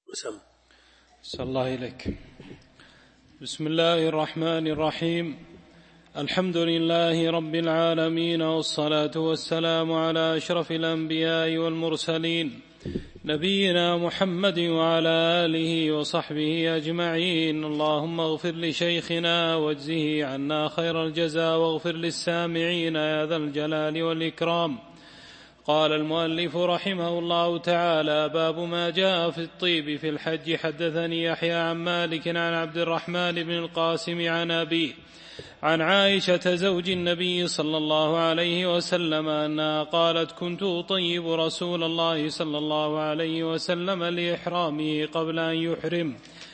صلى الله إليك. بسم الله الرحمن الرحيم. الحمد لله رب العالمين، والصلاة والسلام على أشرف الأنبياء والمرسلين، نبينا محمد وعلى آله وصحبه أجمعين. اللهم اغفر لشيخنا واجزه عنا خير الجزاء، واغفر للسامعين يا ذا الجلال والإكرام. قال المؤلف رحمه الله تعالى: باب ما جاء في الطيب في الحج. حدثني يحيى عن مالك عن عبد الرحمن بن القاسم عن أبيه عن عائشة زوج النبي صلى الله عليه وسلم أنها قالت: كنت أطيب رسول الله صلى الله عليه وسلم لإحرامه قبل أن يحرم،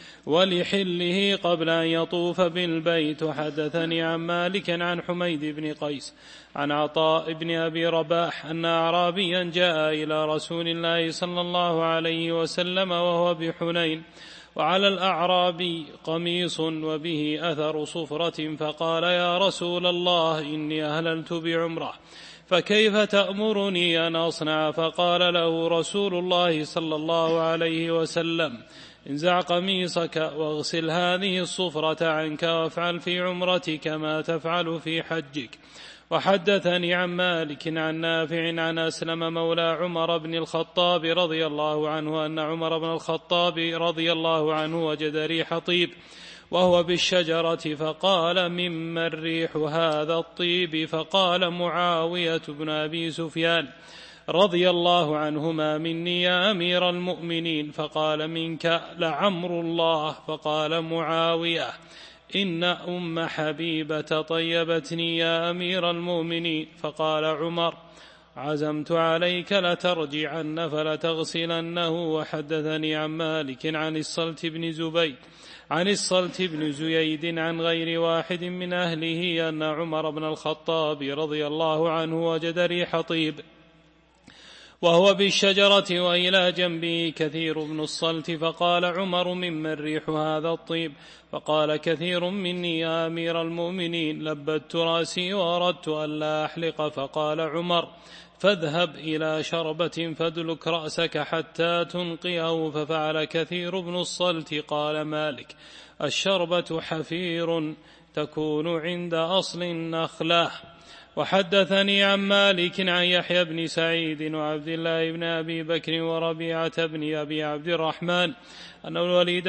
ولحله قبل أن يطوف بالبيت. حدثني عن مالك عن حميد بن قيس عن عطاء بن أبي رباح أن أعرابيا جاء إلى رسول الله صلى الله عليه وسلم وهو بحنين، وعلى الأعرابي قميص وبه أثر صفرة، فقال: يا رسول الله، إني أهللت بعمرة، فكيف تأمرني أن أصنع؟ فقال له رسول الله صلى الله عليه وسلم: انزع قميصك واغسل هذه الصفرة عنك، وافعل في عمرتك ما تفعل في حجك. وحدثني عن مالك عن نافع عن أسلم مولى عمر بن الخطاب رضي الله عنه أن عمر بن الخطاب رضي الله عنه وجد ريح طيب وهو بالشجرة، فقال: ممن ريح هذا الطيب؟ فقال معاوية بن أبي سفيان رضي الله عنهما: مني يا أمير المؤمنين. فقال: منك لعمر الله. فقال معاوية: إن أم حبيبة طيبتني يا أمير المؤمنين. فقال عمر: عزمت عليك لترجعن فلتغسلنه. وحدثني عن مالك عن الصلت بن زييد عن غير واحد من أهله أن عمر بن الخطاب رضي الله عنه وجد ريح طيب وهو بالشجرة وإلى جنبه كثير بن الصلت، فقال عمر: ممن ريح هذا الطيب؟ فقال كثير: مني يا أمير المؤمنين. لبت رأسي وأردت ألا أحلق. فقال عمر: فاذهب إلى شربة فادلك رأسك حتى تنقيه. ففعل كثير بن الصلت. قال مالك: الشربة حفير تكون عند أصل النخلة. وحدثني عن مالك عن يحيى بن سعيد وعبد الله بن أبي بكر وربيعة بن أبي عبد الرحمن أن الوليد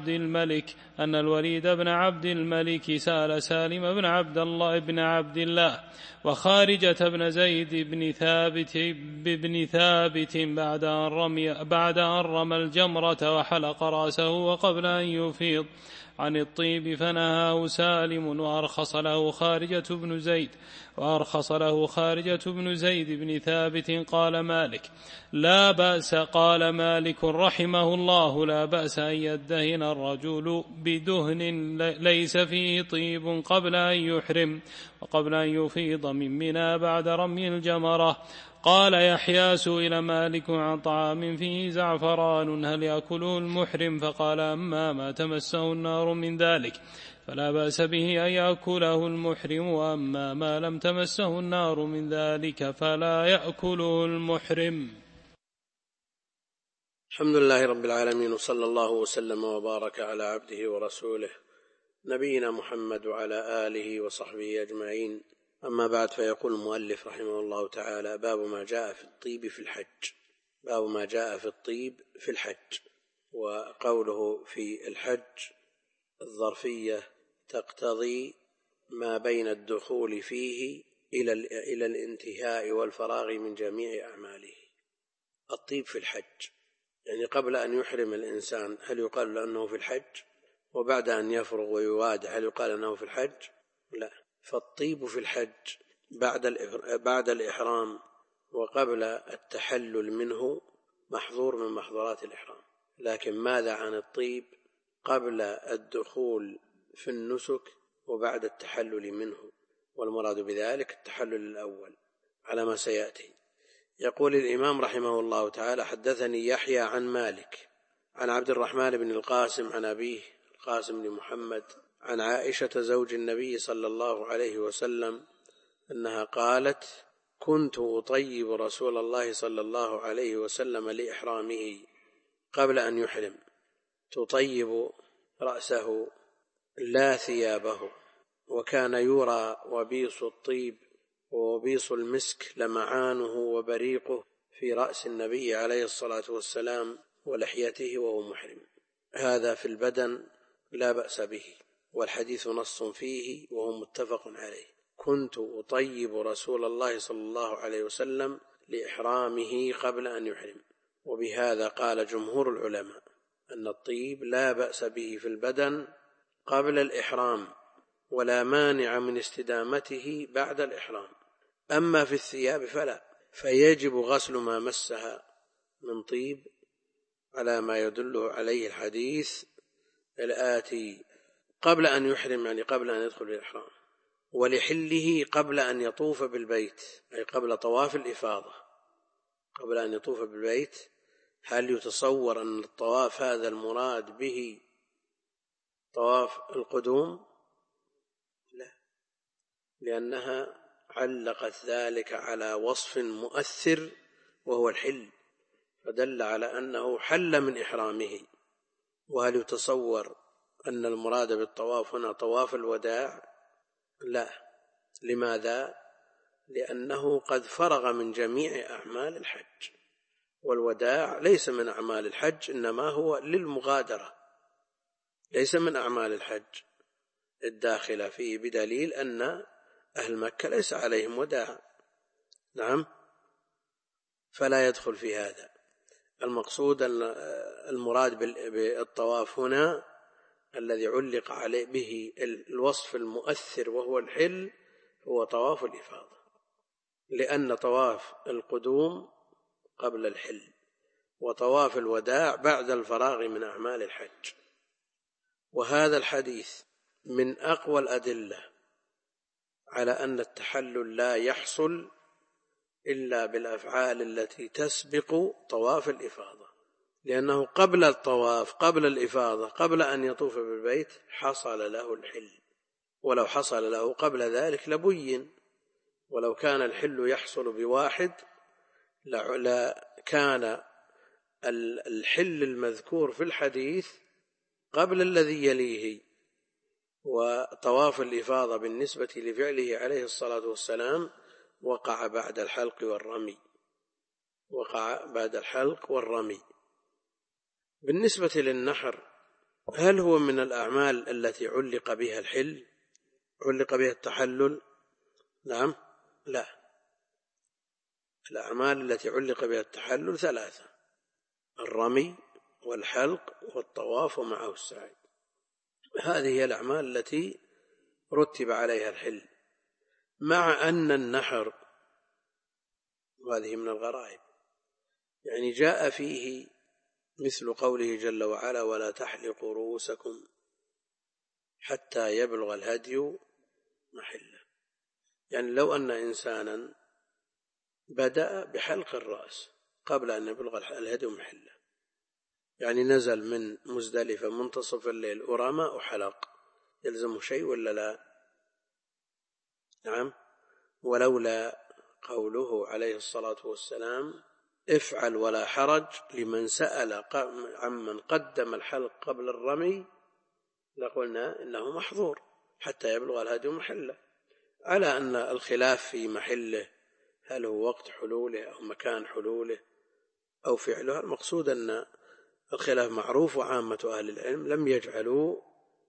بن عبد الملك سأل سالم بن عبد الله وخارجة بن زيد بن ثابت بعد أن رمى الجمرة وحلق رأسه وقبل أن يفيض عن الطيب، فنهاه سالم وأرخص له خارجة بن زيد بن ثابت. قال مالك: لا بأس. قال مالك رحمه الله: لا بأس أن يدهن الرجل بدهن ليس فيه طيب قبل أن يحرم وقبل أن يفيض من منى بعد رمي الجمرة. قال يحيى: سئل مالك عن طعام فيه زعفران هل يأكله المحرم؟ فقال: أما ما تمسه النار من ذلك فلا بأس به أن يأكله المحرم، وأما ما لم تمسه النار من ذلك فلا يأكله المحرم. الحمد لله رب العالمين، وصلى الله وسلم وبارك على عبده ورسوله نبينا محمد وعلى آله وصحبه أجمعين. أما بعد، فيقول المؤلف رحمه الله تعالى: باب ما جاء في الطيب في الحج. باب ما جاء في الطيب في الحج. وقوله في الحج الظرفية تقتضي ما بين الدخول فيه إلى الانتهاء والفراغ من جميع أعماله. الطيب في الحج يعني قبل أن يحرم الإنسان هل يقال أنه في الحج؟ وبعد أن يفرغ ويوادع هل يقال أنه في الحج؟ لا. فالطيب في الحج بعد الإحرام وقبل التحلل منه محظور من محظورات الإحرام. لكن ماذا عن الطيب قبل الدخول في النسك وبعد التحلل منه؟ والمراد بذلك التحلل الأول على ما سيأتي. يقول الإمام رحمه الله تعالى: حدثني يحيى عن مالك عن عبد الرحمن بن القاسم عن أبيه القاسم بن محمد عن عائشة زوج النبي صلى الله عليه وسلم أنها قالت: كنت أطيب رسول الله صلى الله عليه وسلم لإحرامه قبل أن يحرم، تطيب رأسه لا ثيابه. وكان يرى وبيص الطيب ووبيص المسك لمعانه وبريقه في رأس النبي عليه الصلاة والسلام ولحيته وهو محرم. هذا في البدن لا بأس به، والحديث نص فيه وهو متفق عليه. كنت أطيب رسول الله صلى الله عليه وسلم لإحرامه قبل أن يحرم. وبهذا قال جمهور العلماء أن الطيب لا بأس به في البدن قبل الإحرام، ولا مانع من استدامته بعد الإحرام. أما في الثياب فلا، فيجب غسل ما مسها من طيب على ما يدله عليه الحديث الآتي: قبل أن يحرم، يعني قبل أن يدخل الإحرام، ولحله قبل أن يطوف بالبيت، أي قبل طواف الإفاضة، قبل أن يطوف بالبيت. هل يتصور أن الطواف هذا المراد به طواف القدوم؟ لا، لأنها علقت ذلك على وصف مؤثر وهو الحل، فدل على أنه حل من إحرامه. وهل يتصور أن المراد بالطواف هنا طواف الوداع؟ لا. لماذا؟ لأنه قد فرغ من جميع أعمال الحج، والوداع ليس من أعمال الحج، إنما هو للمغادرة، ليس من أعمال الحج الداخلة فيه، بدليل أن أهل مكة ليس عليهم وداع. نعم، فلا يدخل في هذا. المقصود المراد بالطواف هنا الذي علق عليه به الوصف المؤثر وهو الحل هو طواف الإفاضة، لأن طواف القدوم قبل الحل، وطواف الوداع بعد الفراغ من أعمال الحج. وهذا الحديث من أقوى الأدلة على أن التحلل لا يحصل إلا بالأفعال التي تسبق طواف الإفاضة، لأنه قبل الطواف، قبل الإفاضة، قبل أن يطوف بالبيت حصل له الحل. ولو حصل له قبل ذلك لبين، ولو كان الحل يحصل بواحد لكان الحل المذكور في الحديث قبل الذي يليه. وطواف الإفاضة بالنسبة لفعله عليه الصلاة والسلام وقع بعد الحلق والرمي، وقع بعد الحلق والرمي. بالنسبة للنحر، هل هو من الأعمال التي علق بها الحل، علق بها التحلل؟ نعم، لا. الأعمال التي علق بها التحلل ثلاثة: الرمي والحلق والطواف ومعه السعي. هذه هي الأعمال التي رتب عليها الحل، مع أن النحر، وهذه من الغرائب، يعني جاء فيه مثل قوله جل وعلا: ولا تحلقوا رؤوسكم حتى يبلغ الهدي محله. يعني لو أن إنسانا بدأ بحلق الرأس قبل أن يبلغ الهدي محله، يعني نزل من مزدلفة منتصف الليل ورمى وحلق، يلزمه شيء ولا لا؟ نعم. ولولا قوله عليه الصلاة والسلام: افعل ولا حرج لمن سأل عمن قدم الحلق قبل الرمي، لقلنا إنه محظور حتى يبلغ الهدي محله، على أن الخلاف في محله، هل هو وقت حلوله أو مكان حلوله أو فعله. المقصود أن الخلاف معروف، وعامة أهل العلم لم يجعلوا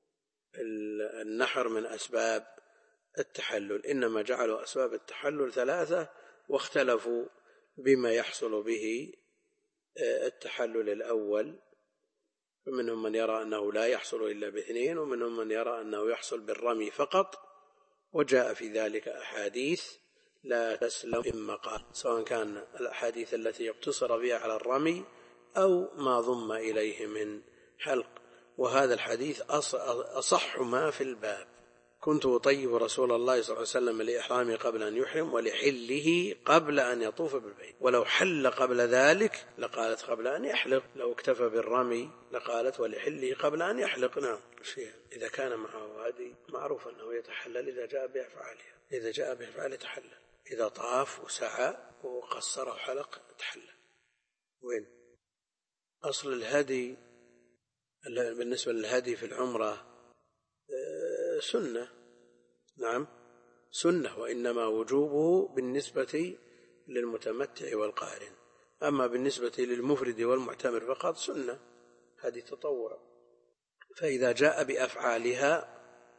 النحر من أسباب التحلل، إنما جعلوا أسباب التحلل ثلاثة، واختلفوا بما يحصل به التحلل الأول. فمنهم من يرى أنه لا يحصل إلا باثنين، ومنهم من يرى أنه يحصل بالرمي فقط. وجاء في ذلك أحاديث لا تسلم إما قال، سواء كان الأحاديث التي يقتصر بها على الرمي أو ما ضم إليه من حلق. وهذا الحديث أصح ما في الباب: كنت أطيب رسول الله صلى الله عليه وسلم لإحرامه قبل أن يحرم ولحله قبل أن يطوف بالبيت. ولو حل قبل ذلك لقالت قبل أن يحلق، لو اكتفى بالرمي لقالت ولحله قبل أن يحلق. نعم. إذا كان معه هدي معروف أنه يتحلل إذا جاء بأفعالها، إذا جاء بأفعال تحلل، إذا طاف وسعى وقصر وحلق تحلل. وين أصل الهدي؟ بالنسبة للهدي في العمرة سنة، نعم سنة، وإنما وجوبه بالنسبة للمتمتع والقارن، أما بالنسبة للمفرد والمعتمر فقط سنة، هذه تطوع. فإذا جاء بأفعالها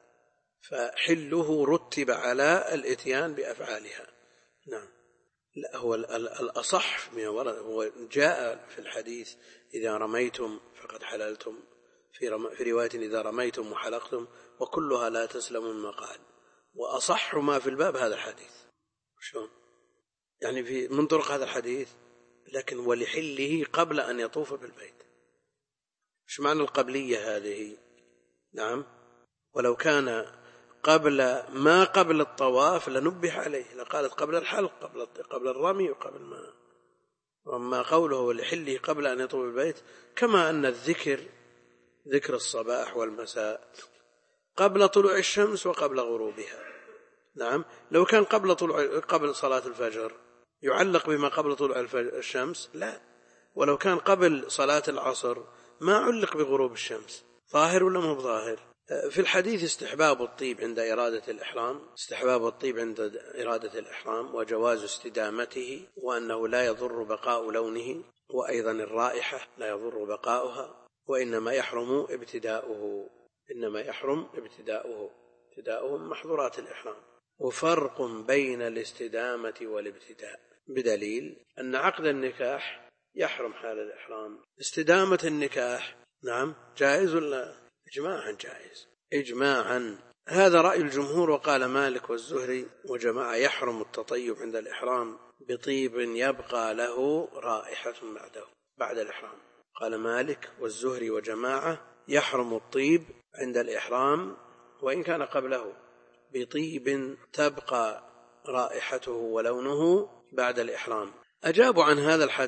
فحله رتب على الإتيان بأفعالها. نعم. لا، هو الأصح من ورد، هو جاء في الحديث إذا رميتم فقد حللتم، في رواية إذا رميتم وحلقتم، وكلها لا تسلم من مقال. وأصح ما في الباب هذا الحديث. شلون يعني في من طرق هذا الحديث؟ لكن ولحله قبل أن يطوف بالبيت. ايش معنى القبلية هذه؟ نعم، ولو كان قبل الطواف لنبه عليه، لقالت قبل الحلق، قبل الرمي، وقبل ما. وما قوله ولحله قبل أن يطوف بالبيت، كما أن ذكر الصباح والمساء قبل طلوع الشمس وقبل غروبها. نعم، لو كان قبل صلاة الفجر يعلق بما قبل طلوع الشمس؟ لا. ولو كان قبل صلاة العصر ما علق بغروب الشمس. ظاهر ولا مو ظاهر؟ في الحديث استحباب الطيب عند إرادة الإحرام، وجواز استدامته، وأنه لا يضر بقاء لونه، وأيضا الرائحة لا يضر بقاؤها، وإنما يحرم ابتداؤه من محظورات الإحرام. وفرق بين الاستدامة والابتداء، بدليل أن عقد النكاح يحرم حال الإحرام. استدامة النكاح نعم جائز ولا؟ إجماعا جائز، إجماعا. هذا رأي الجمهور. وقال مالك والزهري وجماعة يحرم التطيب عند الإحرام بطيب يبقى له رائحة بعد الإحرام. قال مالك والزهري وجماعة يحرم الطيب عند الإحرام وإن كان قبله بطيب تبقى رائحته ولونه بعد الإحرام. أجابوا عن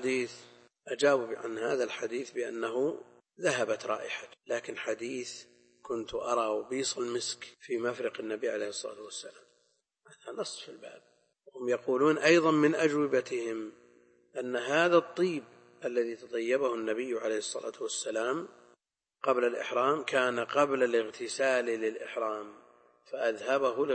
هذا الحديث بأنه ذهبت رائحته، لكن حديث كنت أرى بيص المسك في مفرق النبي عليه الصلاة والسلام هذا نص في الباب. هم يقولون أيضا من أجوبتهم أن هذا الطيب الذي تطيبه النبي عليه الصلاة والسلام قبل الإحرام كان قبل الاغتسال للإحرام فأذهبه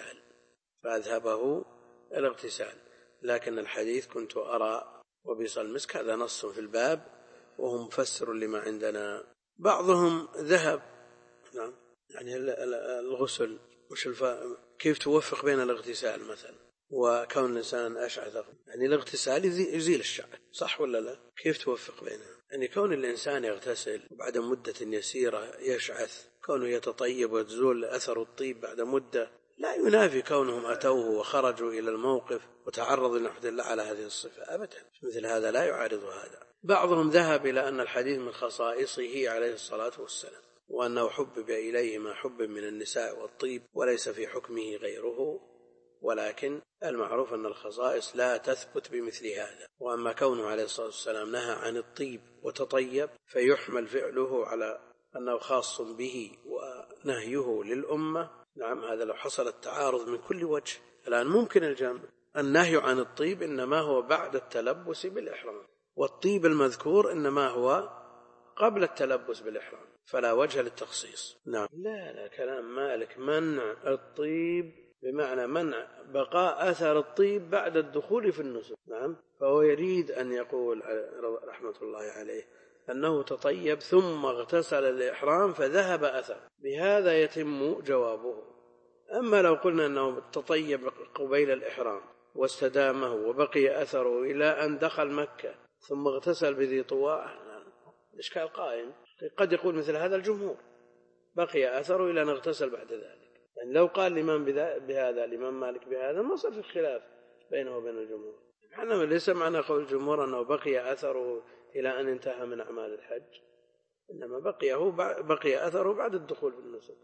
الاغتسال، لكن الحديث كنت أرى وبيص المسك هذا نص في الباب وهم مفسر لما عندنا. بعضهم ذهب نعم يعني الغسل كيف توفق بين الاغتسال مثلا وكون الإنسان أشعث؟ يعني الاغتسال يزيل الشعر، صح ولا لا؟ كيف توفق بينها؟ يعني كون الإنسان يغتسل وبعد مدة يسيرة يشعث، كونه يتطيب وتزول أثر الطيب بعد مدة، لا ينافي كونهم أتوه وخرجوا إلى الموقف وتعرضوا لنحمد الله على هذه الصفة أبدا. مثل هذا لا يعارض هذا. بعضهم ذهب إلى أن الحديث من خصائصه عليه الصلاة والسلام، وأنه حبب إليه ما حبب من النساء والطيب وليس في حكمه غيره، ولكن المعروف أن الخصائص لا تثبت بمثل هذا. وأما كونه عليه الصلاة والسلام نهى عن الطيب وتطيب فيحمل فعله على أنه خاص به ونهيه للأمة. نعم، هذا لو حصل التعارض من كل وجه. الآن ممكن الجمع. النهي عن الطيب إنما هو بعد التلبس بالإحرام، والطيب المذكور إنما هو قبل التلبس بالإحرام، فلا وجه للتخصيص. نعم. لا كلام مالك منع الطيب بمعنى منع بقاء أثر الطيب بعد الدخول في النسك. نعم، فهو يريد أن يقول رحمة الله عليه أنه تطيب ثم اغتسل الإحرام فذهب أثر، بهذا يتم جوابه. أما لو قلنا أنه تطيب قبيل الإحرام واستدامه وبقي أثره إلى أن دخل مكة ثم اغتسل بذي طواء، الإشكال قائم. قد يقول مثل هذا الجمهور بقي أثره إلى أن اغتسل بعد ذلك. يعني لو قال الإمام بهذا الإمام مالك بهذا ما صار في خلاف بينه وبين الجمهور. ليس معنى قول الجمهور أنه بقي أثره إلى أن انتهى من أعمال الحج، إنما بقي أثره بعد الدخول في النسك.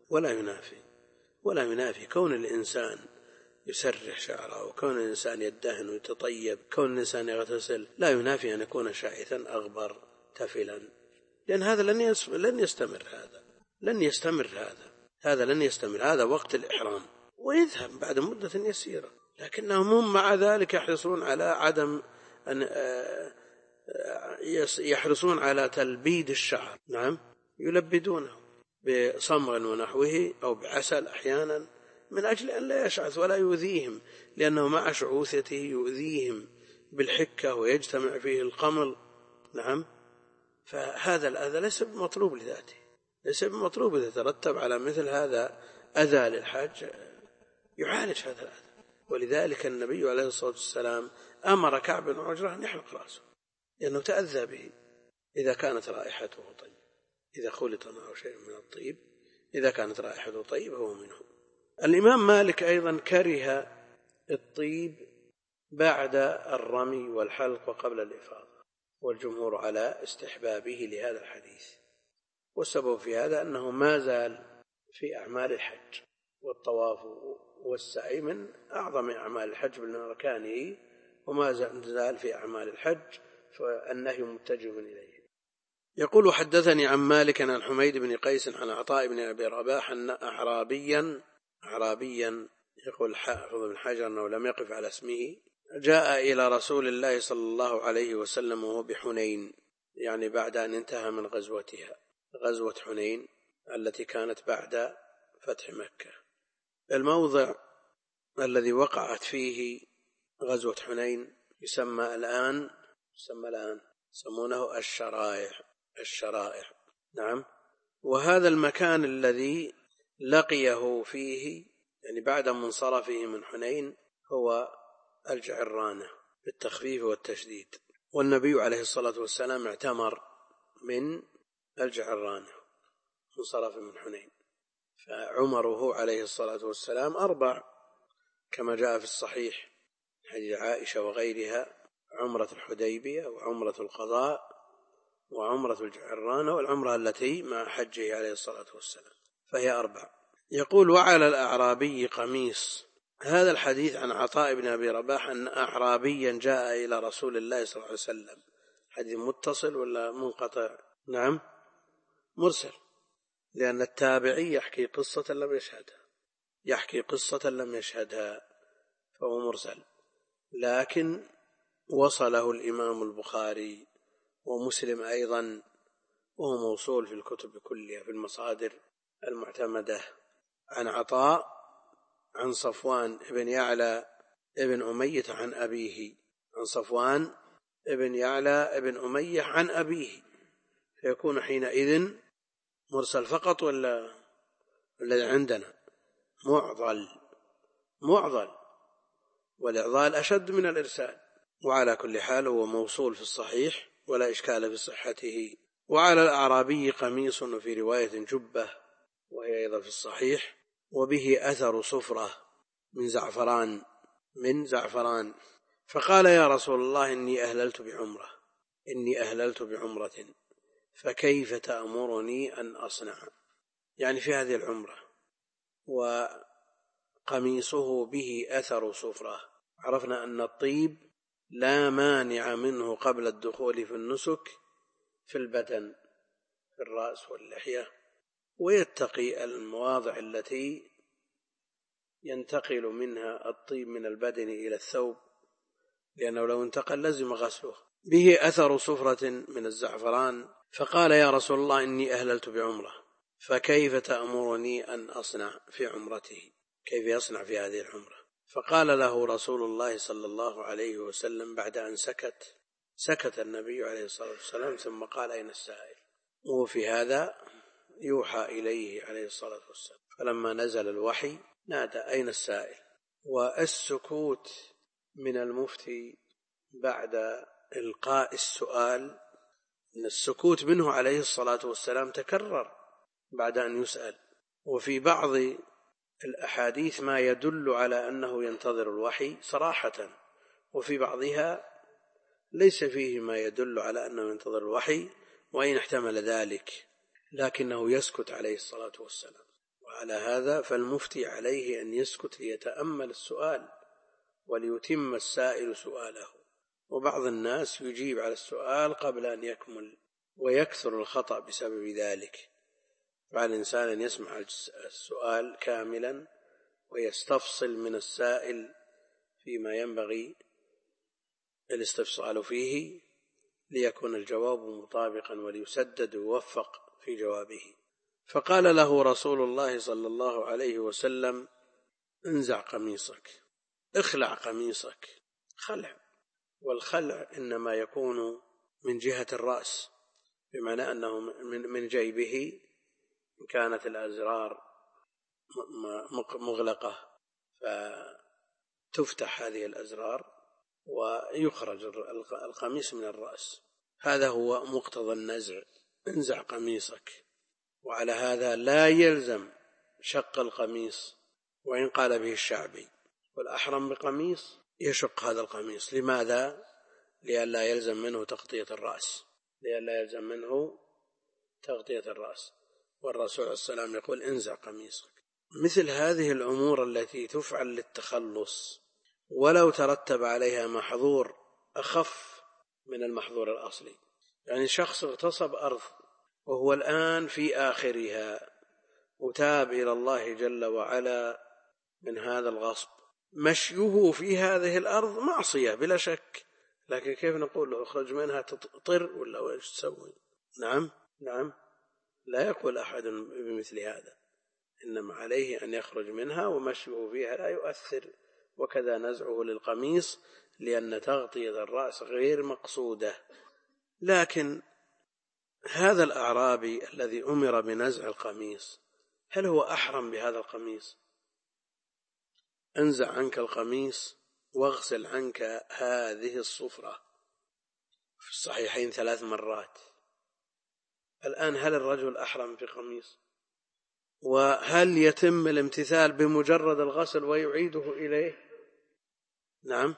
ولا ينافي كون الإنسان يسرح شعره، وكون الإنسان يدهن ويتطيب، كون الإنسان يغتسل، لا ينافي أن يكون شائثا أغبر تفلا، لأن هذا لن يستمر هذا وقت الإحرام ويذهب بعد مدة يسيرة. لكنهم هم مع ذلك يحرصون على تلبيد الشعر. نعم، يلبدونه بصمغ ونحوه أو بعسل أحيانا من أجل أن لا يشعث ولا يؤذيهم، لأنه مع شعوثته يؤذيهم بالحكة ويجتمع فيه القمل. نعم. فهذا الأذى ليس بمطلوب لذاته، ليس بمطلوب. إذا ترتب على مثل هذا أذى للحج يعالج هذا الأذى. ولذلك النبي عليه الصلاة والسلام أمر كعب بن عجرة أن يحلق رأسه، لأنه تأذى به إذا كانت رائحته طيب، إذا خلط معه شيء من الطيب، إذا كانت رائحته طيب هو منه. الإمام مالك أيضا كره الطيب بعد الرمي والحلق وقبل الإفاضة، والجمهور على استحبابه لهذا الحديث. والسبب في هذا أنه ما زال في أعمال الحج، والطواف والسعي من أعظم أعمال الحج بالأركانه، وما زال في أعمال الحج، فالنهي متجه إليه. يقول حدثني عن مالك عن حميد بن قيس عن عطاء بن أبي رباح أن أعرابيا يقول حافظ بن حجر أنه لم يقف على اسمه، جاء إلى رسول الله صلى الله عليه وسلم وهو بحنين، يعني بعد أن انتهى من غزوتها، غزوة حنين التي كانت بعد فتح مكة. الموضع الذي وقعت فيه غزوة حنين يسمى الآن يسمونه الشرائع. نعم. وهذا المكان الذي لقيه فيه يعني بعد منصرفه من حنين هو الجعرانة بالتخفيف والتشديد، والنبي عليه الصلاة والسلام اعتمر من الجعرانة منصرف من حنين، فعمره عليه الصلاة والسلام 4 كما جاء في الصحيح حديث عائشة وغيرها: عمرة الحديبية، وعمرة القضاء، وعمرة الجعرانة، والعمرة التي مع حجه عليه الصلاة والسلام، فهي 4. يقول: وعلى الأعرابي قميص. هذا الحديث عن عطاء بن أبي رباح أن أعرابيا جاء إلى رسول الله صلى الله عليه وسلم. حديث متصل ولا منقطع؟ نعم مرسل، لأن التابعي يحكي قصة لم يشهدها فهو مرسل، لكن وصله الإمام البخاري ومسلم أيضا، وهو موصول في الكتب كلها في المصادر المعتمدة، عن عطاء عن صفوان بن يعلى ابن أمية عن أبيه، عن صفوان ابن يعلى ابن أمية عن أبيه، فيكون حينئذ مرسل فقط ولا الذي عندنا معضل، والإعضال أشد من الإرسال. وعلى كل حال هو موصول في الصحيح ولا إشكال في صحته. وعلى الأعرابي قميص، وفي رواية جبة وهي أيضا في الصحيح، وبه أثر صفرة من زعفران، فقال: يا رسول الله إني أهللت بعمرة فكيف تأمرني أن أصنع؟ يعني في هذه العمرة، وقميصه به أثر صفرة. عرفنا أن الطيب لا مانع منه قبل الدخول في النسك في البدن، في الرأس واللحية، ويتقي المواضع التي ينتقل منها الطيب من البدن إلى الثوب، لأنه لو انتقل لزم غسله. به أثر صفرة من الزعفران، فقال: يا رسول الله إني أهللت بعمرة فكيف تأمرني أن أصنع في عمرته؟ كيف يصنع في هذه العمرة؟ فقال له رسول الله صلى الله عليه وسلم بعد أن سكت النبي عليه الصلاة والسلام، ثم قال: أين السائل؟ وفي هذا يوحى إليه عليه الصلاة والسلام، فلما نزل الوحي نادى: أين السائل؟ والسكوت من المفتي بعد إلقاء السؤال، إن السكوت منه عليه الصلاة والسلام تكرر بعد أن يسأل، وفي بعض الأحاديث ما يدل على أنه ينتظر الوحي صراحة، وفي بعضها ليس فيه ما يدل على أنه ينتظر الوحي، وإن احتمل ذلك لكنه يسكت عليه الصلاة والسلام. وعلى هذا فالمفتي عليه أن يسكت ليتأمل السؤال وليتم السائل سؤاله. وبعض الناس يجيب على السؤال قبل أن يكمل ويكثر الخطأ بسبب ذلك، فعلى الإنسان أن يسمع السؤال كاملا ويستفصل من السائل فيما ينبغي الاستفصال فيه، ليكون الجواب مطابقا وليسدد ويوفق في جوابه. فقال له رسول الله صلى الله عليه وسلم: انزع قميصك، اخلع قميصك. خلع، والخلع إنما يكون من جهة الرأس، بمعنى أنه من جيبه، إن كانت الأزرار مغلقة فتفتح هذه الأزرار ويخرج القميص من الرأس. هذا هو مقتضى النزع: انزع قميصك. وعلى هذا لا يلزم شق القميص وإن قال به الشعبي، والأحرم بقميص يشق هذا القميص. لماذا؟ لئلا يلزم منه تغطية الرأس، لئلا يلزم منه تغطية الرأس. والرسول عليه السلام يقول: انزع قميصك. مثل هذه الأمور التي تفعل للتخلص ولو ترتب عليها محظور أخف من المحظور الأصلي. يعني شخص اغتصب أرض وهو الآن في آخرها وتاب إلى الله جل وعلا من هذا الغصب، مشيه في هذه الأرض معصية بلا شك، لكن كيف نقول له اخرج منها؟ تطر ولا ايش تسوي؟ نعم لا يقول أحد بمثل هذا، إنما عليه أن يخرج منها، ومشيه فيها لا يؤثر. وكذا نزعه للقميص، لأن تغطية الرأس غير مقصودة. لكن هذا الأعرابي الذي أمر بنزع القميص، هل هو أحرم بهذا القميص؟ انزع عنك القميص واغسل عنك هذه الصفرة، في الصحيحين 3 مرات. الآن هل الرجل أحرم في قميص؟ وهل يتم الامتثال بمجرد الغسل ويعيده إليه؟ نعم.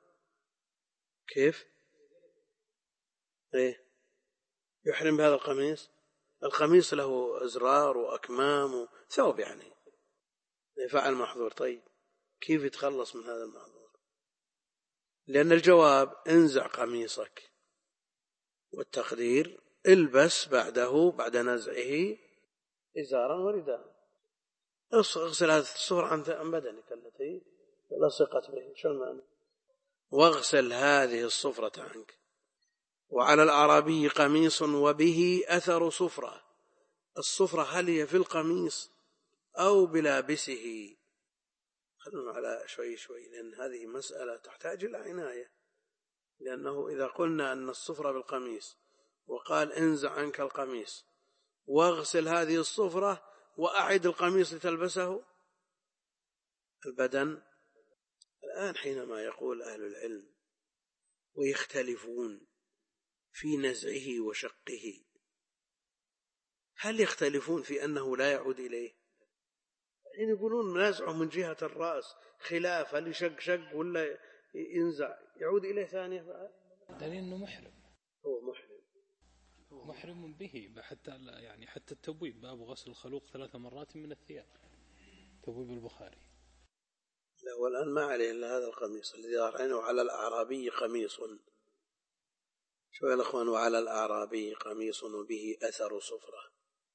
كيف؟ يحرم بهذا القميص؟ القميص له أزرار وأكمام وثوب، يعني فعل محظور. طيب كيف يتخلص من هذا المحظور؟ لأن الجواب: انزع قميصك، والتقدير: البس بعده بعد نزعه إزارا ورداء. اغسل هذه الصورة عن بدنك التي لصقت به. شو المعنى؟ واغسل هذه الصفرة عنك. وعلى الأعرابي قميص وبه أثر صفرة. الصفرة هل هي في القميص أو بلابسه؟ خلونا على شوي لأن هذه مسألة تحتاج إلى عناية. لأنه إذا قلنا أن الصفرة بالقميص وقال انزع عنك القميص واغسل هذه الصفرة وأعد القميص لتلبسه البدن، الآن حينما يقول أهل العلم ويختلفون في نزعه وشقه، هل يختلفون في أنه لا يعود إليه؟ حين يقولون نزعه من جهة الرأس خلاف هل يشق ولا ينزع يعود إليه ثانية بعد، دليل أنه محرم. هو محرم به، حتى التبويب: باب غسل الخلوق 3 مرات من الثياب، تبويب البخاري. لا، والآن ما عليه إلا هذا القميص الذي رأيناه. على الأعرابي قميص، شو يا الأخوان؟ وعلى الأعرابي قميص وبه أثر صفرة.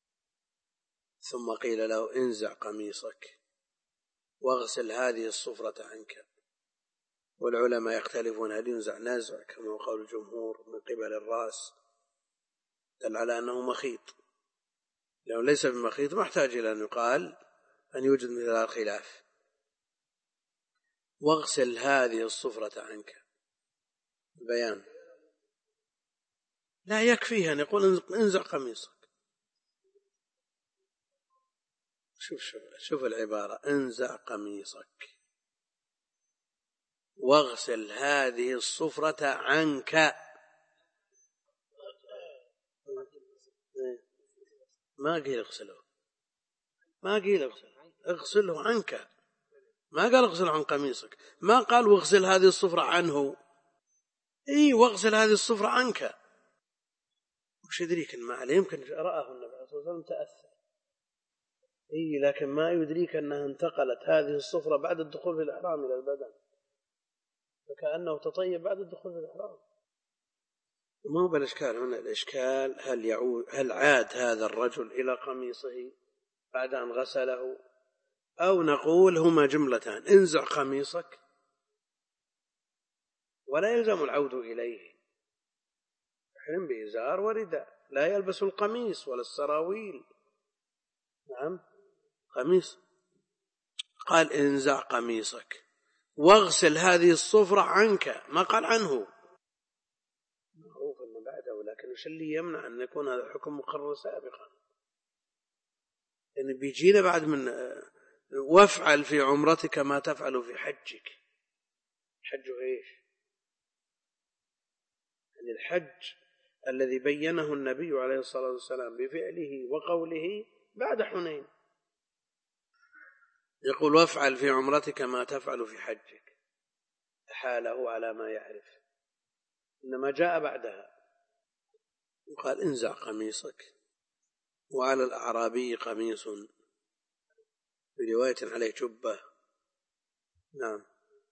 ثم قيل له: انزع قميصك واغسل هذه الصفرة عنك. والعلماء يختلفون هل ينزع نزع كما قال الجمهور من قبل الرأس، دل على أنه مخيط. لو ليس بمخيط ما احتاج إلى أن يقال أن يوجد مثل هذا الخلاف. واغسل هذه الصفرة عنك، البيان لا يكفيه أن يقول انزع قميصك. شوف العبارة: انزع قميصك واغسل هذه الصفرة عنك. ما قيل اغسله، اغسله عنك، ما قال اغسله عن قميصك، ما قال واغسل هذه الصفرة عنه. واغسل هذه الصفرة عنك. وش يدريك المعنى؟ يمكن رآه النبي صلى الله عليه وسلم تأثر، لكن ما يدريك أنها انتقلت هذه الصفرة بعد الدخول في الإحرام إلى البدن، فكأنه تطيب بعد الدخول في الإحرام. ما هو بالإشكال هنا. الإشكال هل عاد هذا الرجل إلى قميصه بعد أن غسله، أو نقول هما جملتان: انزع قميصك ولا يلزم العود إليه، يحرم بإزار ورداء، لا يلبس القميص ولا السراويل. نعم قميص. قال انزع قميصك واغسل هذه الصفرة عنك، ما قال عنه، معروف أنه بعده، لكن وش اللي يمنع أن يكون هذا الحكم مقرر سابقا؟ يعني بيجينا بعد من وافعل في عمرتك ما تفعل في حجك. حجه إيش؟ يعني الحج الذي بينه النبي عليه الصلاة والسلام بفعله وقوله بعد حنين. يقول وافعل في عمرتك ما تفعل في حجك، حاله على ما يعرف، إنما جاء بعدها وقال انزع قميصك. وعلى الأعرابي قميص، برواية عليه جبة. نعم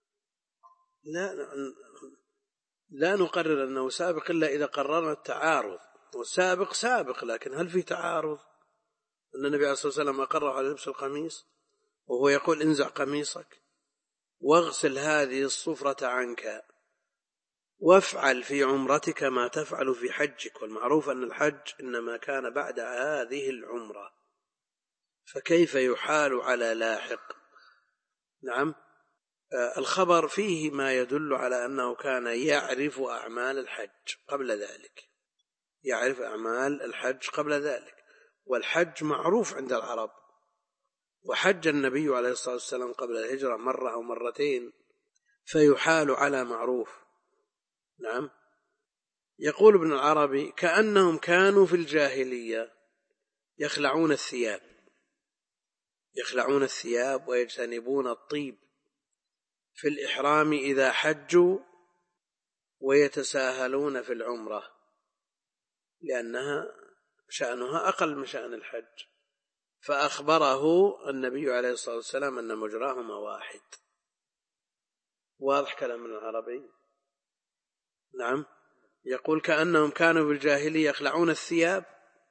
لا نقرر أنه سابق إلا إذا قررنا التعارض، والسابق سابق، لكن هل في تعارض أن النبي عليه الصلاة والسلام أقر على لبس القميص وهو يقول انزع قميصك واغسل هذه الصفرة عنك وافعل في عمرتك ما تفعل في حجك؟ والمعروف أن الحج إنما كان بعد هذه العمرة، فكيف يحال على لاحق؟ نعم الخبر فيه ما يدل على أنه كان يعرف أعمال الحج قبل ذلك، يعرف أعمال الحج قبل ذلك، والحج معروف عند العرب، وحج النبي عليه الصلاة والسلام قبل الهجرة مرة أو مرتين، فيحال على معروف. نعم يقول ابن العربي كأنهم كانوا في الجاهلية يخلعون الثياب ويجتنبون الطيب في الإحرام إذا حجوا، ويتساهلون في العمرة لأنها شأنها أقل من شأن الحج، فأخبره النبي عليه الصلاة والسلام أن مجراهما واحد. واضح كلام ابن العربي؟ نعم يقول كأنهم كانوا في الجاهلية يخلعون الثياب،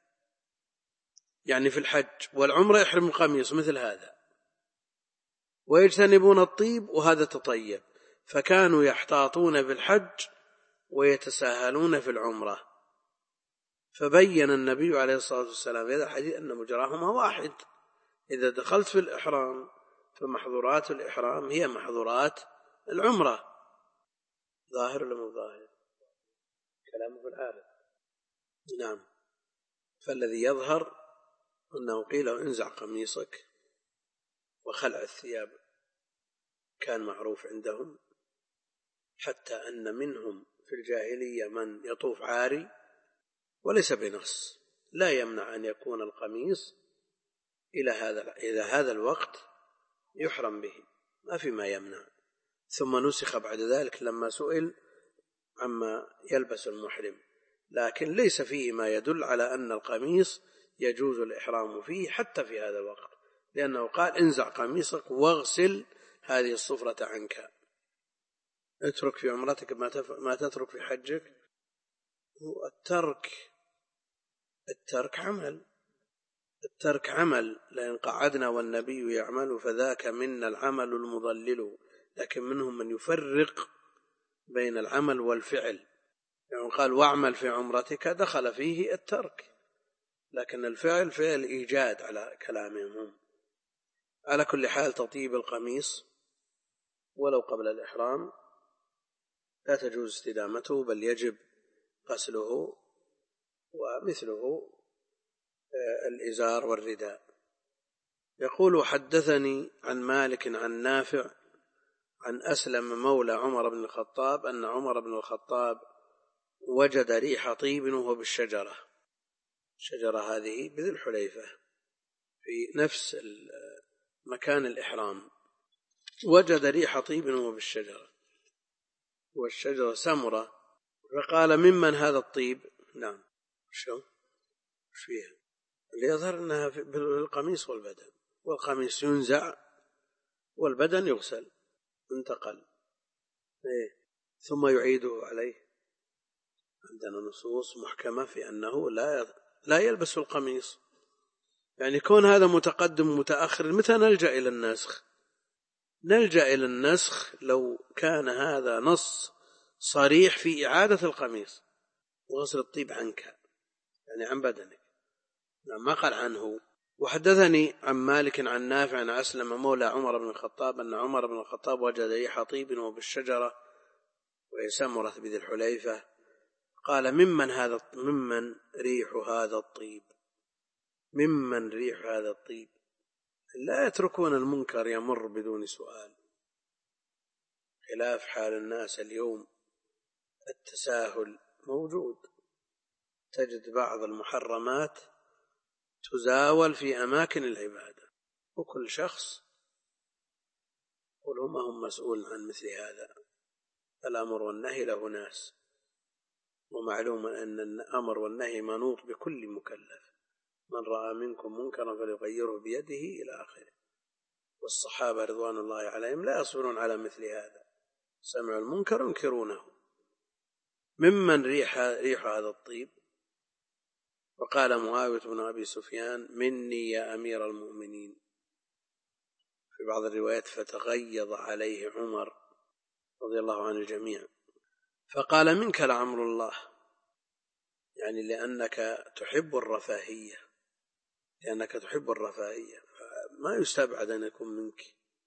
يعني في الحج والعمرة يحرم القميص مثل هذا، ويجتنبون الطيب وهذا تطيب، فكانوا يحتاطون في الحج ويتساهلون في العمرة، فبين النبي عليه الصلاة والسلام في هذا الحديث أن مجراهما واحد. إذا دخلت في الإحرام فمحظورات الإحرام هي محظورات العمرة. ظاهر ولا مو ظاهر؟ كلامه في العارض. نعم فالذي يظهر أنه قيل انزع قميصك، وخلع الثياب كان معروف عندهم، حتى أن منهم في الجاهلية من يطوف عاري وليس بنص، لا يمنع أن يكون القميص إلى هذا الوقت يحرم به، ما في ما يمنع. ثم نسخ بعد ذلك لما سئل عما يلبس المحرم، لكن ليس فيه ما يدل على أن القميص يجوز الإحرام فيه حتى في هذا الوقت، لأنه قال انزع قميصك واغسل هذه الصفرة عنك. اترك في عمرتك ما تترك في حجك. الترك عمل، لأن قعدنا والنبي يعمل فذاك منا العمل المضلل، لكن منهم من يفرق بين العمل والفعل، يعني قال واعمل في عمرتك دخل فيه الترك، لكن الفعل فعل إيجاد على كلامهم. على كل حال تطيب القميص ولو قبل الإحرام لا تجوز استدامته، بل يجب غسله، ومثله الإزار والرداء. يقول حدثني عن مالك عن نافع عن أسلم مولى عمر بن الخطاب أن عمر بن الخطاب وجد ريح طيب وهو بالشجرة، الشجرة هذه بذي الحليفة في نفس مكان الإحرام، وجد ريح طيب وهو بالشجرة، والشجرة سمرة، فقال ممن هذا الطيب؟ نعم شو فيها؟ اللي يظهر أنها بالقميص والبدن، والقميص ينزع والبدن يغسل انتقل ثم يعيده عليه. عندنا نصوص محكمة في أنه لا يلبس القميص، يعني كون هذا متقدم متأخر متى نلجأ إلى النسخ لو كان هذا نص صريح في إعادة القميص وغسل الطيب عنك، يعني عن بدنك. ما قال عنه. وحدثني عن مالك عن نافع عن أسلم مولى عمر بن الخطاب أن عمر بن الخطاب وجد ريح طيب وبالشجرة وهي سمرة بذي الحليفة، قال ممن ريح هذا الطيب، ممن ريح هذا الطيب. لا يتركون المنكر يمر بدون سؤال، خلاف حال الناس اليوم. التساهل موجود، تجد بعض المحرمات تزاول في أماكن العبادة، وكل شخص قل هم مسؤول عن مثل هذا. الأمر والنهي له ناس، ومعلوم أن الأمر والنهي منوط بكل مكلف. من رأى منكم منكرا فليغيره بيده إلى آخره. والصحابة رضوان الله عليهم لا يصبرون على مثل هذا، سمعوا المنكر ينكرونه. ممن ريح هذا الطيب. وقال معاوية بن أبي سفيان مني يا أمير المؤمنين. في بعض الروايات فتغيظ عليه عمر رضي الله عن الجميع فقال منك لعمر الله، يعني لأنك تحب الرفاهية، ما يستبعد أن يكون منك.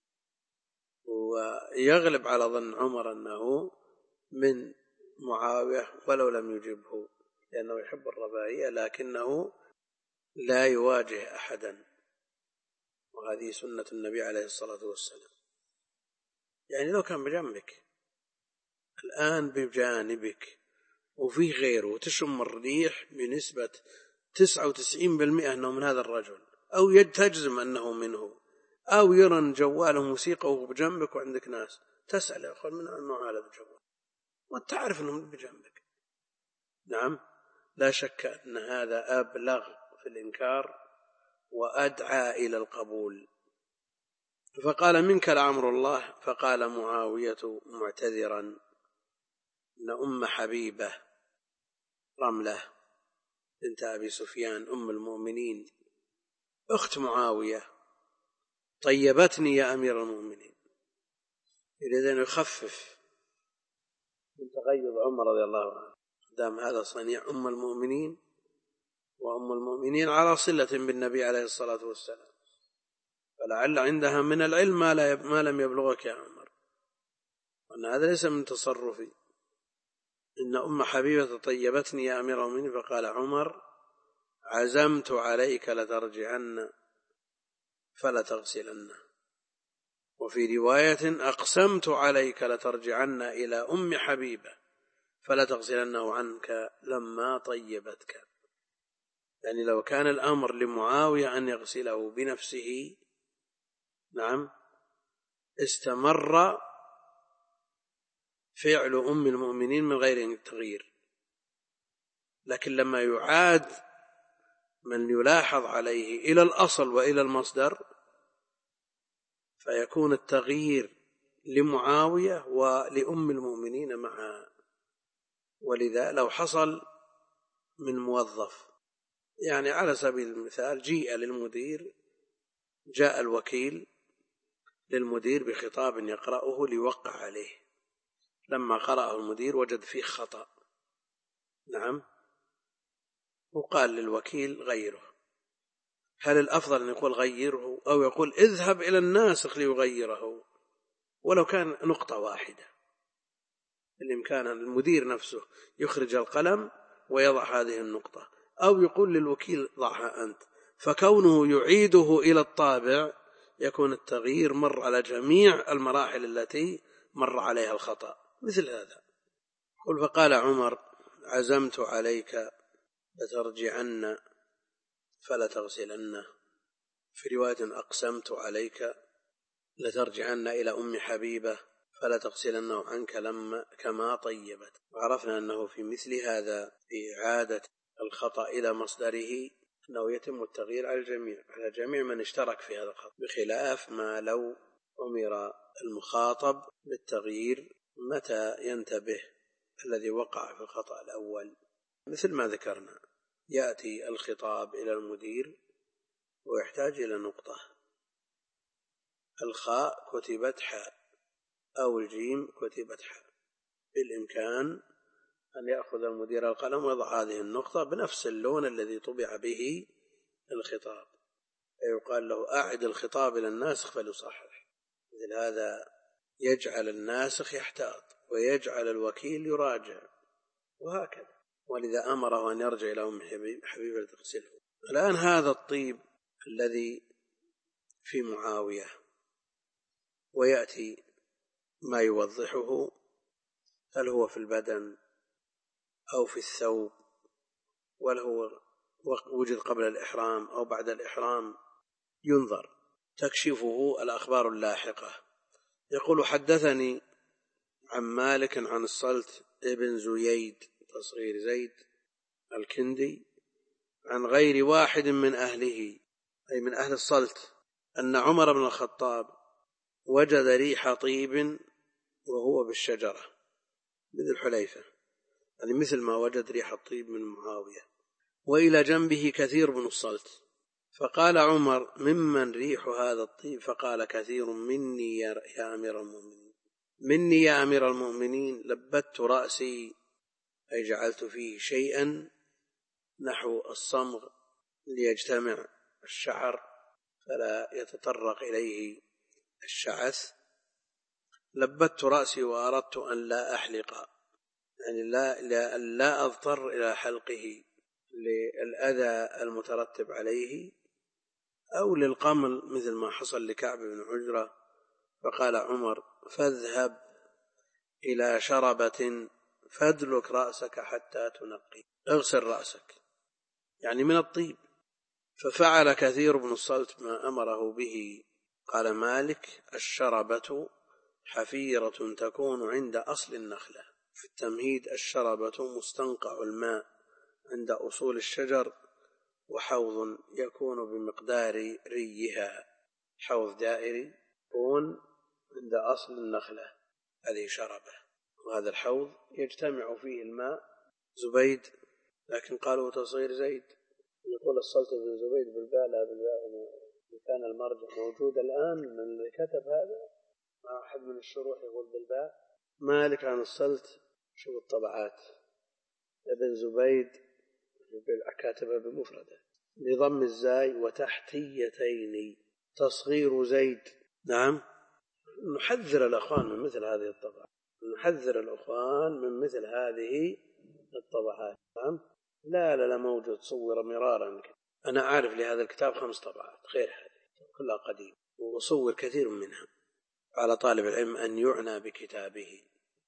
ويغلب على ظن عمر أنه من معاوية ولو لم يجبه، لأنه يحب الرفاهية لكنه لا يواجه أحدا، وهذه سنة النبي عليه الصلاة والسلام. يعني لو كان بجنبك الآن بجانبك وفيه غيره وتشم الريح بنسبة 99% أنه من هذا الرجل، أو تجزم أنه منه، أو يرى جواله موسيقى وهو بجنبك وعندك ناس، تسأل يا أخوان من النوع هذا الجوال، وتعرف أنه بجنبك. نعم، لا شك أن هذا أبلغ في الإنكار وأدعى إلى القبول. فقال منك لعمر الله. فقال معاوية معتذرا إن أم حبيبة رملة بنت أبي سفيان أم المؤمنين أخت معاوية طيبتني يا أمير المؤمنين، يريد أن يخفف من تغيظ عمر رضي الله عنه، دام هذا صنيع أم المؤمنين، وأم المؤمنين على صلة بالنبي عليه الصلاة والسلام، فلعل عندها من العلم ما لم يبلغك يا عمر، وأن هذا ليس من تصرفي. إن أم حبيبة طيبتني يا أمير المؤمنين. فقال عمر عزمت عليك لترجعن فلا تغسلن. وفي رواية أقسمت عليك لترجعن إلى أم حبيبة فلا تغسلنه عنك لما طيبتك. يعني لو كان الأمر لمعاوية أن يغسله بنفسه، نعم، استمر فعل أم المؤمنين من غير تغيير. لكن لما يعاد من يلاحظ عليه إلى الأصل وإلى المصدر فيكون التغيير لمعاوية ولأم المؤمنين معها. ولذا لو حصل من موظف، يعني على سبيل المثال جاء الوكيل للمدير بخطاب يقرأه ليوقع عليه، لما قرأه المدير وجد فيه خطأ، نعم، وقال للوكيل غيره. هل الأفضل أن يقول غيره أو يقول اذهب إلى الناسخ ليغيره ولو كان نقطة واحدة؟ الإمكان المدير نفسه يخرج القلم ويضع هذه النقطة، أو يقول للوكيل ضعها أنت. فكونه يعيده إلى الطابع يكون التغيير مر على جميع المراحل التي مر عليها الخطأ. مثل هذا قل. فقال عمر عزمت عليك لترجعن فلا تغسلن. في رواية أقسمت عليك لترجعن إلى أم حبيبة فلا تغسلنه عنك كما طيبت. وعرفنا أنه في مثل هذا في إعادة الخطأ إلى مصدره أنه يتم التغيير على جميع من اشترك في هذا الخطأ، بخلاف ما لو أمر المخاطب بالتغيير متى ينتبه الذي وقع في الخطأ الأول. مثل ما ذكرنا، يأتي الخطاب إلى المدير ويحتاج إلى نقطة، الخاء كتبت حاء أو الجيم كتبت حاء، بالإمكان أن يأخذ المدير القلم ويضع هذه النقطة بنفس اللون الذي طبع به الخطاب، يقال له أعد الخطاب إلى الناسخ فليصحح. مثل هذا يجعل الناسخ يحتاط ويجعل الوكيل يراجع وهكذا. ولذا أمره أن يرجع إلى أم حبيبة لتغسله. الآن هذا الطيب الذي في معاوية، ويأتي ما يوضحه، هل هو في البدن أو في الثوب، وهل هو وجد قبل الإحرام أو بعد الإحرام، ينظر. تكشفه الأخبار اللاحقة. يقول حدثني عن مالك عن الصلت ابن زييد تصغير زيد الكندي عن غير واحد من أهله أي من أهل الصلت أن عمر بن الخطاب وجد ريح طيب وهو بالشجرة مثل حليفة، يعني مثل ما وجد ريح الطيب من معاوية، وإلى جنبه كثير بن الصلت. فقال عمر ممن ريح هذا الطيب؟ فقال كثير مني يا أمير المؤمنين، مني يا أمير المؤمنين. لبت رأسي أي جعلت فيه شيئا نحو الصمغ ليجتمع الشعر فلا يتطرق إليه الشعث. لبت رأسي وأردت أن لا أحلق، يعني لا أضطر إلى حلقه للأذى المترتب عليه أو للقمل مثل ما حصل لكعب بن عجرة. فقال عمر فاذهب إلى شربة فادلك رأسك حتى تنقي، اغسل رأسك يعني من الطيب. ففعل كثير بن الصلت ما أمره به. قال مالك الشربة حفيرة تكون عند أصل النخلة. في التمهيد الشربة مستنقع الماء عند أصول الشجر، وحوض يكون بمقدار ريها، حوض دائري يكون عند أصل النخلة هذه شربة، وهذا الحوض يجتمع فيه الماء. زبيد، لكن قالوا تصغير زيد. يقول الصلت بن زبيد بالباء لا بالباء، كان المرجع موجود الآن من اللي كتب هذا مع أحد من الشروح يقول بالباء. مالك عن الصلت، شوف الطبعات، ابن زبيد كاتبها بمفردة بضم الزاي وتحتيتين تصغير زيد. نعم، نحذر الأخوان من مثل هذه الطبعات، نحذر الأخوان من مثل هذه الطبعات. نعم، لا موجود، صور مرارا. أنا أعرف لهذا الكتاب 5 طبعات غير هذه كلها قديم، وصور كثير منها. على طالب العلم أن يعنى بكتابه،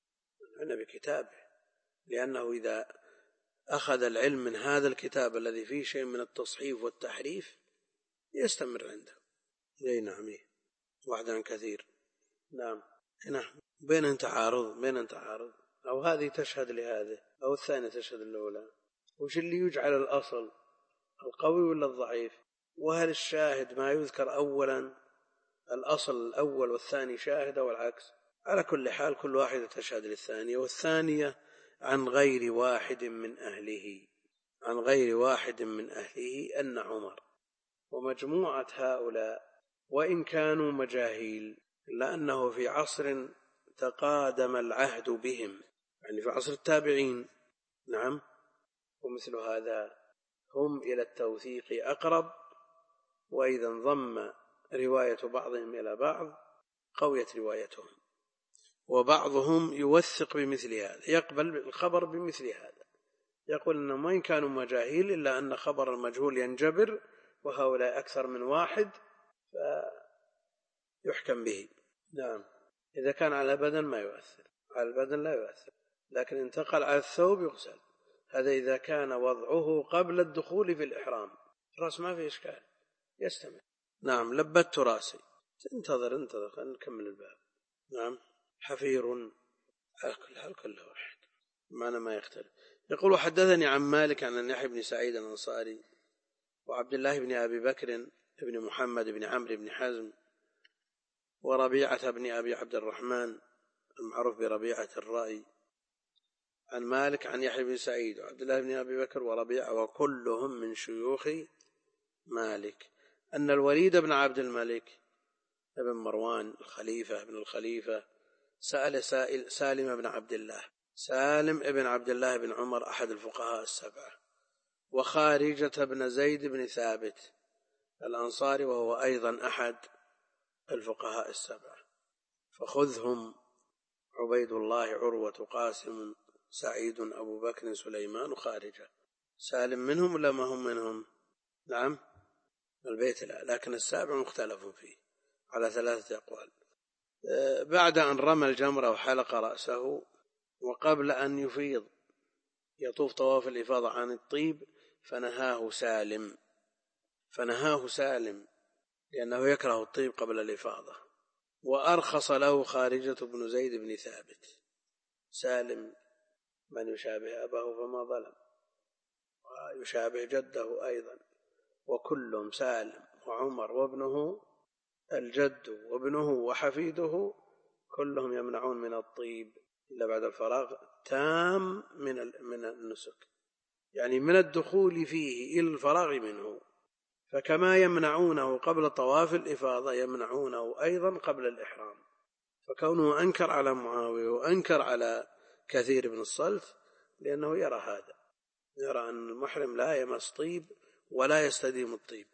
لأنه إذا أخذ العلم من هذا الكتاب الذي فيه شيء من التصحيف والتحريف يستمر عنده. أي نعم، واحد عن كثير. نعم، بين تعارض، أو هذه تشهد لهذه أو الثانية تشهد الأولى. وش اللي يجعل الأصل القوي ولا الضعيف؟ وهل الشاهد ما يذكر أولا الأصل الأول والثاني شاهد أو العكس؟ على كل حال كل واحدة تشهد للثانية، والثانية عن غير واحد من أهله، أن عمر ومجموعة هؤلاء وإن كانوا مجاهيل إلا أنه في عصر تقادم العهد بهم، يعني في عصر التابعين. نعم، ومثل هذا هم إلى التوثيق أقرب، وإذا انضم رواية بعضهم إلى بعض قويت روايتهم، وبعضهم يوثق بمثل هذا، يقبل الخبر بمثل هذا، يقول أنهم وإن كانوا مجاهيل إلا أن خبر المجهول ينجبر، وهؤلاء أكثر من واحد فيحكم به. نعم، إذا كان على بدن ما يؤثر، على البدن لا يؤثر، لكن انتقل على الثوب يغسل. هذا إذا كان وضعه قبل الدخول في الإحرام، الرأس ما في إشكال يستمر. نعم، لبت رأسي. انتظر خلينا نكمل الباب. نعم، حفير على كل حال كل واحد معنى ما يختلف. يقول حدثني عن مالك عن يحيى بن سعيد الأنصاري وعبد الله بن أبي بكر بن محمد بن عمرو بن حزم وربيعة بن أبي عبد الرحمن المعروف بربيعة الرأي، عن مالك عن يحيى بن سعيد وعبد الله بن أبي بكر وربيعة وكلهم من شيوخ مالك، أن الوليد بن عبد الملك ابن مروان الخليفة ابن الخليفة سأل سالم بن عبد الله سالم ابن عبد الله بن عمر أحد الفقهاء السبعة، وخارجة بن زيد بن ثابت الأنصاري وهو أيضا أحد الفقهاء السبعة. فخذهم: عبيد الله، عروة، قاسم، سعيد، أبو بكر، سليمان، وخارجة. سالم منهم ولا ما هم منهم؟ نعم البيت لا، لكن السابع مختلف فيه على 3 أقوال. بعد أن رمى الجمرة وحلق رأسه وقبل أن يفيض يطوف طواف الإفاضة عن الطيب فنهاه سالم لأنه يكره الطيب قبل الإفاضة، وأرخص له خارجة بن زيد بن ثابت. سالم من يشابه أباه فما ظلم، ويشابه جده أيضا، وكلهم سالم وعمر وابنه الجد وابنه وحفيده كلهم يمنعون من الطيب إلا بعد الفراغ تام من النسك، يعني من الدخول فيه إلى الفراغ منه. فكما يمنعونه قبل طواف الإفاضة يمنعونه أيضا قبل الإحرام. فكونه أنكر على معاوية وأنكر على كثير بن الصلت لأنه يرى هذا، يرى أن المحرم لا يمس طيب ولا يستديم الطيب،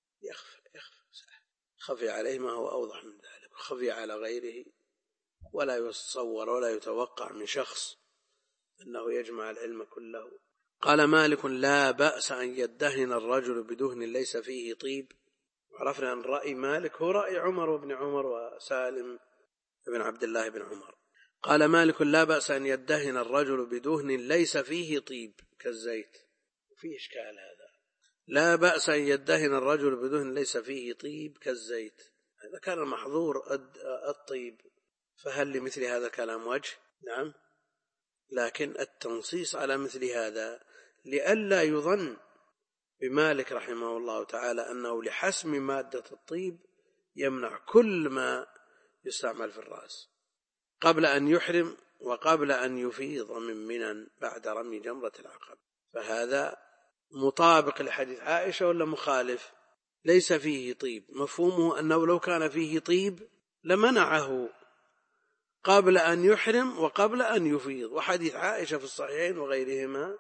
خفي عليه ما هو أوضح من ذلك، خفي على غيره، ولا يتصور ولا يتوقع من شخص أنه يجمع العلم كله. قال مالك: لا بأس أن يدهن الرجل بدهن ليس فيه طيب. عرفنا أن رأي مالك هو رأي عمر وابن عمر وسالم بن عبد الله بن عمر. قال مالك: لا بأس أن يدهن الرجل بدهن ليس فيه طيب كالزيت. وفيه إشكال هذا، لا بأس أن يدهن الرجل بدهن ليس فيه طيب كالزيت. إذا كان المحظور الطيب فهل لمثل هذا الكلام وجه؟ نعم، لكن التنصيص على مثل هذا لئلا يظن بمالك رحمه الله تعالى أنه لحسم مادة الطيب يمنع كل ما يستعمل في الرأس قبل أن يحرم وقبل أن يفيض من منى بعد رمي جمرة العقبة. فهذا مطابق لحديث عائشة ولا مخالف؟ ليس فيه طيب مفهومه أنه لو كان فيه طيب لمنعه قبل أن يحرم وقبل أن يفيض. وحديث عائشة في الصحيحين وغيرهما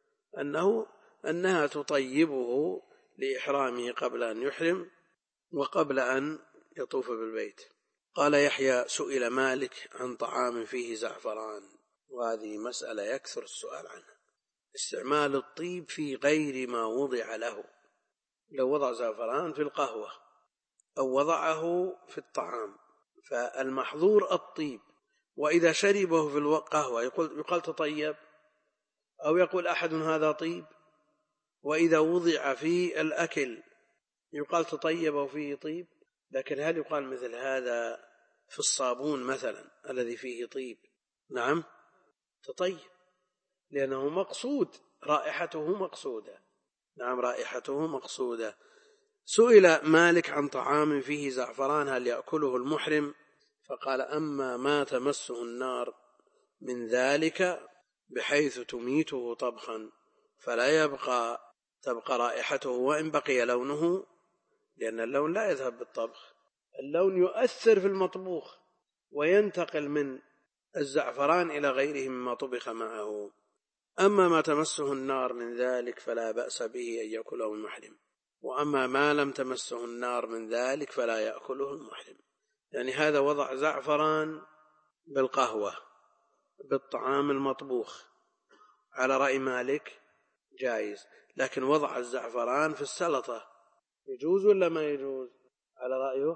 أنها تطيبه لإحرامه قبل أن يحرم وقبل أن يطوف بالبيت. قال يحيى: سئل مالك عن طعام فيه زعفران، وهذه مسألة يكثر السؤال عنها، استعمال الطيب في غير ما وضع له. لو وضع زعفران في القهوة أو وضعه في الطعام فالمحظور الطيب، وإذا شربه في القهوة يقال تطيب، أو يقول أحد هذا طيب، وإذا وضع في الأكل يقال تطيب وفيه طيب. لكن هل يقال مثل هذا في الصابون مثلا الذي فيه طيب؟ نعم تطيب، لأنه مقصود، رائحته مقصودة. نعم رائحته مقصودة. سئل مالك عن طعام فيه زعفران هل يأكله المحرم؟ فقال: أما ما تمسه النار من ذلك بحيث تميته طبخا فلا تبقى رائحته وإن بقي لونه، لأن اللون لا يذهب بالطبخ، اللون يؤثر في المطبوخ وينتقل من الزعفران إلى غيره مما طبخ معه. أما ما تمسه النار من ذلك فلا بأس به أن يأكله المحرم، وأما ما لم تمسه النار من ذلك فلا يأكله المحرم. يعني هذا وضع زعفران بالقهوة بالطعام المطبوخ على رأي مالك جائز، لكن وضع الزعفران في السلطة يجوز ولا ما يجوز؟ على رأيه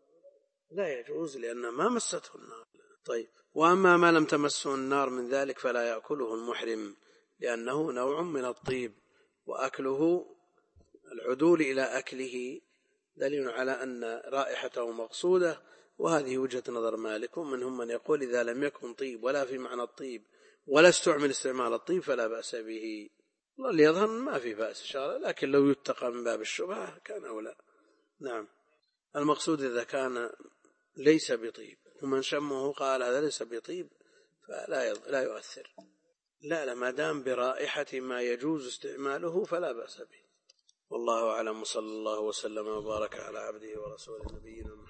لا يجوز لأنه ما مسته النار. طيب، وأما ما لم تمسه النار من ذلك فلا يأكله المحرم لأنه نوع من الطيب، وأكله العدول إلى أكله دليل على أن رائحته مقصودة. وهذه وجهة نظر مالك. ومنهم من يقول إذا لم يكن طيب ولا في معنى الطيب ولا استعمل استعمال الطيب فلا بأس به. والله اللي يظهر ما في بأس إن شاء الله، لكن لو يتقى من باب الشبهة كان أولى. نعم، المقصود إذا كان ليس بطيب ومن شمه قال هذا ليس بطيب فلا يؤثر. لا ما دام برائحة ما يجوز استعماله فلا بأس به. والله أعلم، صلى الله وسلم وبارك على عبده ورسوله نبينا محمد.